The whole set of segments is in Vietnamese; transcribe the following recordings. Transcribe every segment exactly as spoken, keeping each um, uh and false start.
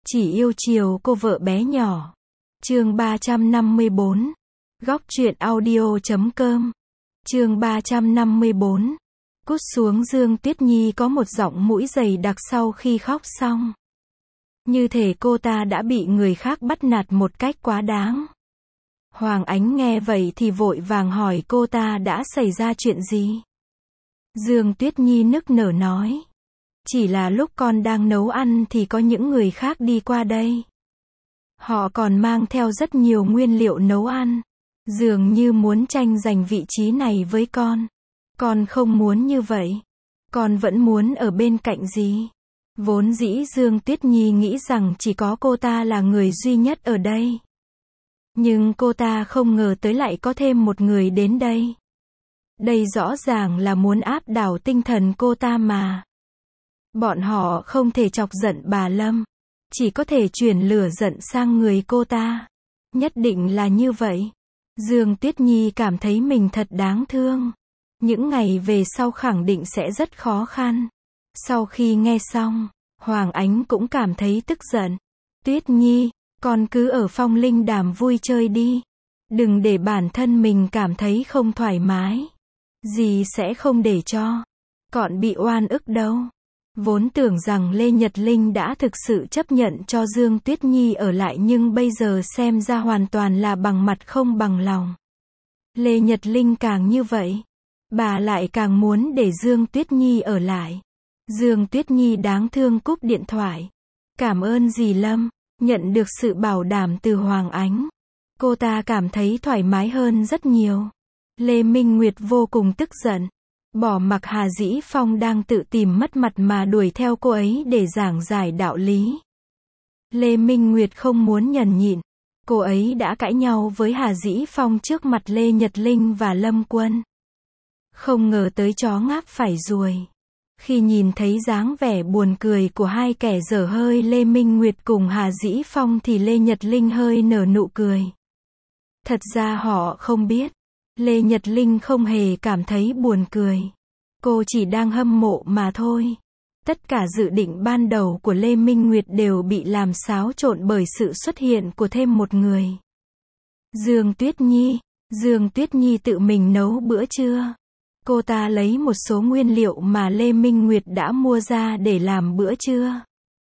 Chỉ yêu chiều cô vợ bé nhỏ. Chương ba trăm năm mươi bốn. Góc truyện audio chấm com. Chương ba trăm năm mươi bốn. Cút xuống. Dương Tuyết Nhi có một giọng mũi dày đặc sau khi khóc xong. Như thể cô ta đã bị người khác bắt nạt một cách quá đáng. Hoàng Ánh nghe vậy thì vội vàng hỏi cô ta đã xảy ra chuyện gì. Dương Tuyết Nhi nức nở nói. Chỉ là lúc con đang nấu ăn thì có những người khác đi qua đây. Họ còn mang theo rất nhiều nguyên liệu nấu ăn. Dường như muốn tranh giành vị trí này với con. Con không muốn như vậy. Con vẫn muốn ở bên cạnh dì. Vốn dĩ Dương Tuyết Nhi nghĩ rằng chỉ có cô ta là người duy nhất ở đây. Nhưng cô ta không ngờ tới lại có thêm một người đến đây. Đây rõ ràng là muốn áp đảo tinh thần cô ta mà. Bọn họ không thể chọc giận bà Lâm. Chỉ có thể chuyển lửa giận sang người cô ta. Nhất định là như vậy. Dương Tuyết Nhi cảm thấy mình thật đáng thương. Những ngày về sau khẳng định sẽ rất khó khăn. Sau khi nghe xong, Hoàng Ánh cũng cảm thấy tức giận. Tuyết Nhi, con cứ ở Phong Linh Đàm vui chơi đi. Đừng để bản thân mình cảm thấy không thoải mái. Dì sẽ không để cho con bị oan ức đâu. Vốn tưởng rằng Lê Nhật Linh đã thực sự chấp nhận cho Dương Tuyết Nhi ở lại nhưng bây giờ xem ra hoàn toàn là bằng mặt không bằng lòng. Lê Nhật Linh càng như vậy, bà lại càng muốn để Dương Tuyết Nhi ở lại. Dương Tuyết Nhi đáng thương cúp điện thoại. Cảm ơn dì Lâm, nhận được sự bảo đảm từ Hoàng Ánh. Cô ta cảm thấy thoải mái hơn rất nhiều. Lê Minh Nguyệt vô cùng tức giận. Bỏ mặc Hà Dĩ Phong đang tự tìm mất mặt mà đuổi theo cô ấy để giảng giải đạo lý. Lê Minh Nguyệt không muốn nhẫn nhịn. Cô ấy đã cãi nhau với Hà Dĩ Phong trước mặt Lê Nhật Linh và Lâm Quân. Không ngờ tới chó ngáp phải ruồi. Khi nhìn thấy dáng vẻ buồn cười của hai kẻ dở hơi Lê Minh Nguyệt cùng Hà Dĩ Phong thì Lê Nhật Linh hơi nở nụ cười. Thật ra họ không biết. Lê Nhật Linh không hề cảm thấy buồn cười. Cô chỉ đang hâm mộ mà thôi. Tất cả dự định ban đầu của Lê Minh Nguyệt đều bị làm xáo trộn bởi sự xuất hiện của thêm một người. Dương Tuyết Nhi. Dương Tuyết Nhi tự mình nấu bữa trưa. Cô ta lấy một số nguyên liệu mà Lê Minh Nguyệt đã mua ra để làm bữa trưa.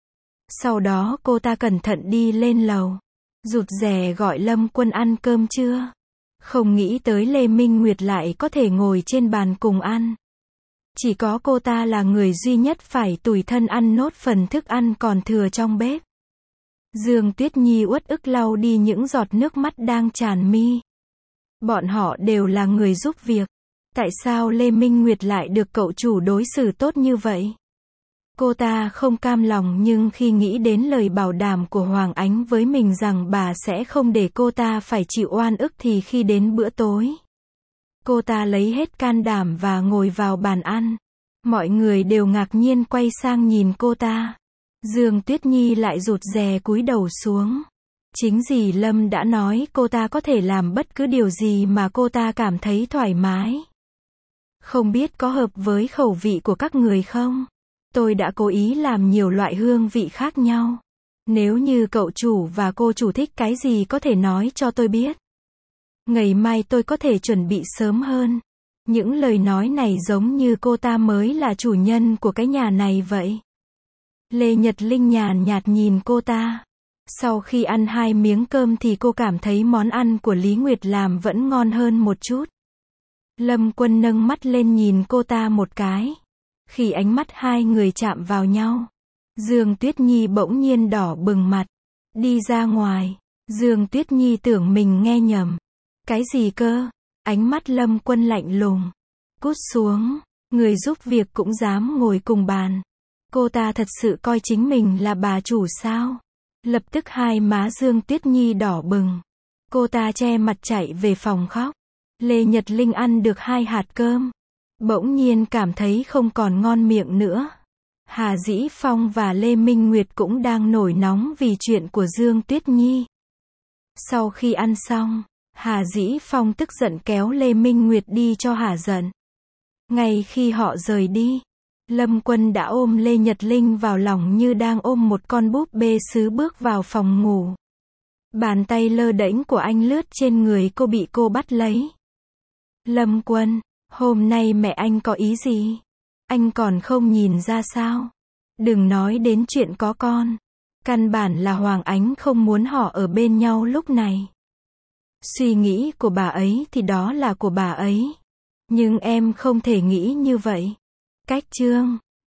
Sau đó cô ta cẩn thận đi lên lầu. Rụt rè gọi Lâm Quân ăn cơm trưa. Không nghĩ tới Lê Minh Nguyệt lại có thể ngồi trên bàn cùng ăn. Chỉ có cô ta là người duy nhất phải tủi thân ăn nốt phần thức ăn còn thừa trong bếp. Dương Tuyết Nhi uất ức lau đi những giọt nước mắt đang tràn mi. Bọn họ đều là người giúp việc. Tại sao Lê Minh Nguyệt lại được cậu chủ đối xử tốt như vậy? Cô ta không cam lòng nhưng khi nghĩ đến lời bảo đảm của Hoàng Ánh với mình rằng bà sẽ không để cô ta phải chịu oan ức thì khi đến bữa tối, cô ta lấy hết can đảm và ngồi vào bàn ăn. Mọi người đều ngạc nhiên quay sang nhìn cô ta. Dương Tuyết Nhi lại rụt rè cúi đầu xuống. Chính dì Lâm đã nói cô ta có thể làm bất cứ điều gì mà cô ta cảm thấy thoải mái. Không biết có hợp với khẩu vị của các người không? Tôi đã cố ý làm nhiều loại hương vị khác nhau. Nếu như cậu chủ và cô chủ thích cái gì có thể nói cho tôi biết. Ngày mai tôi có thể chuẩn bị sớm hơn. Những lời nói này giống như cô ta mới là chủ nhân của cái nhà này vậy. Lê Nhật Linh nhàn nhạt nhìn cô ta. Sau khi ăn hai miếng cơm thì cô cảm thấy món ăn của Lý Nguyệt làm vẫn ngon hơn một chút. Lâm Quân nâng mắt lên nhìn cô ta một cái. Khi ánh mắt hai người chạm vào nhau, Dương Tuyết Nhi bỗng nhiên đỏ bừng mặt. Đi ra ngoài. Dương Tuyết Nhi tưởng mình nghe nhầm. Cái gì cơ? Ánh mắt Lâm Quân lạnh lùng. Cút xuống. Người giúp việc cũng dám ngồi cùng bàn. Cô ta thật sự coi chính mình là bà chủ sao? Lập tức hai má Dương Tuyết Nhi đỏ bừng. Cô ta che mặt chạy về phòng khóc. Lê Nhật Linh ăn được hai hạt cơm. Bỗng nhiên cảm thấy không còn ngon miệng nữa. Hà Dĩ Phong và Lê Minh Nguyệt cũng đang nổi nóng vì chuyện của Dương Tuyết Nhi. Sau khi ăn xong, Hà Dĩ Phong tức giận kéo Lê Minh Nguyệt đi cho hả giận. Ngay khi họ rời đi, Lâm Quân đã ôm Lê Nhật Linh vào lòng như đang ôm một con búp bê sứ bước vào phòng ngủ. Bàn tay lơ đễnh của anh lướt trên người cô bị cô bắt lấy. Lâm Quân, hôm nay mẹ anh có ý gì? Anh còn không nhìn ra sao? Đừng nói đến chuyện có con. Căn bản là Hoàng Ánh không muốn họ ở bên nhau lúc này. Suy nghĩ của bà ấy thì đó là của bà ấy. Nhưng em không thể nghĩ như vậy. Cách Trương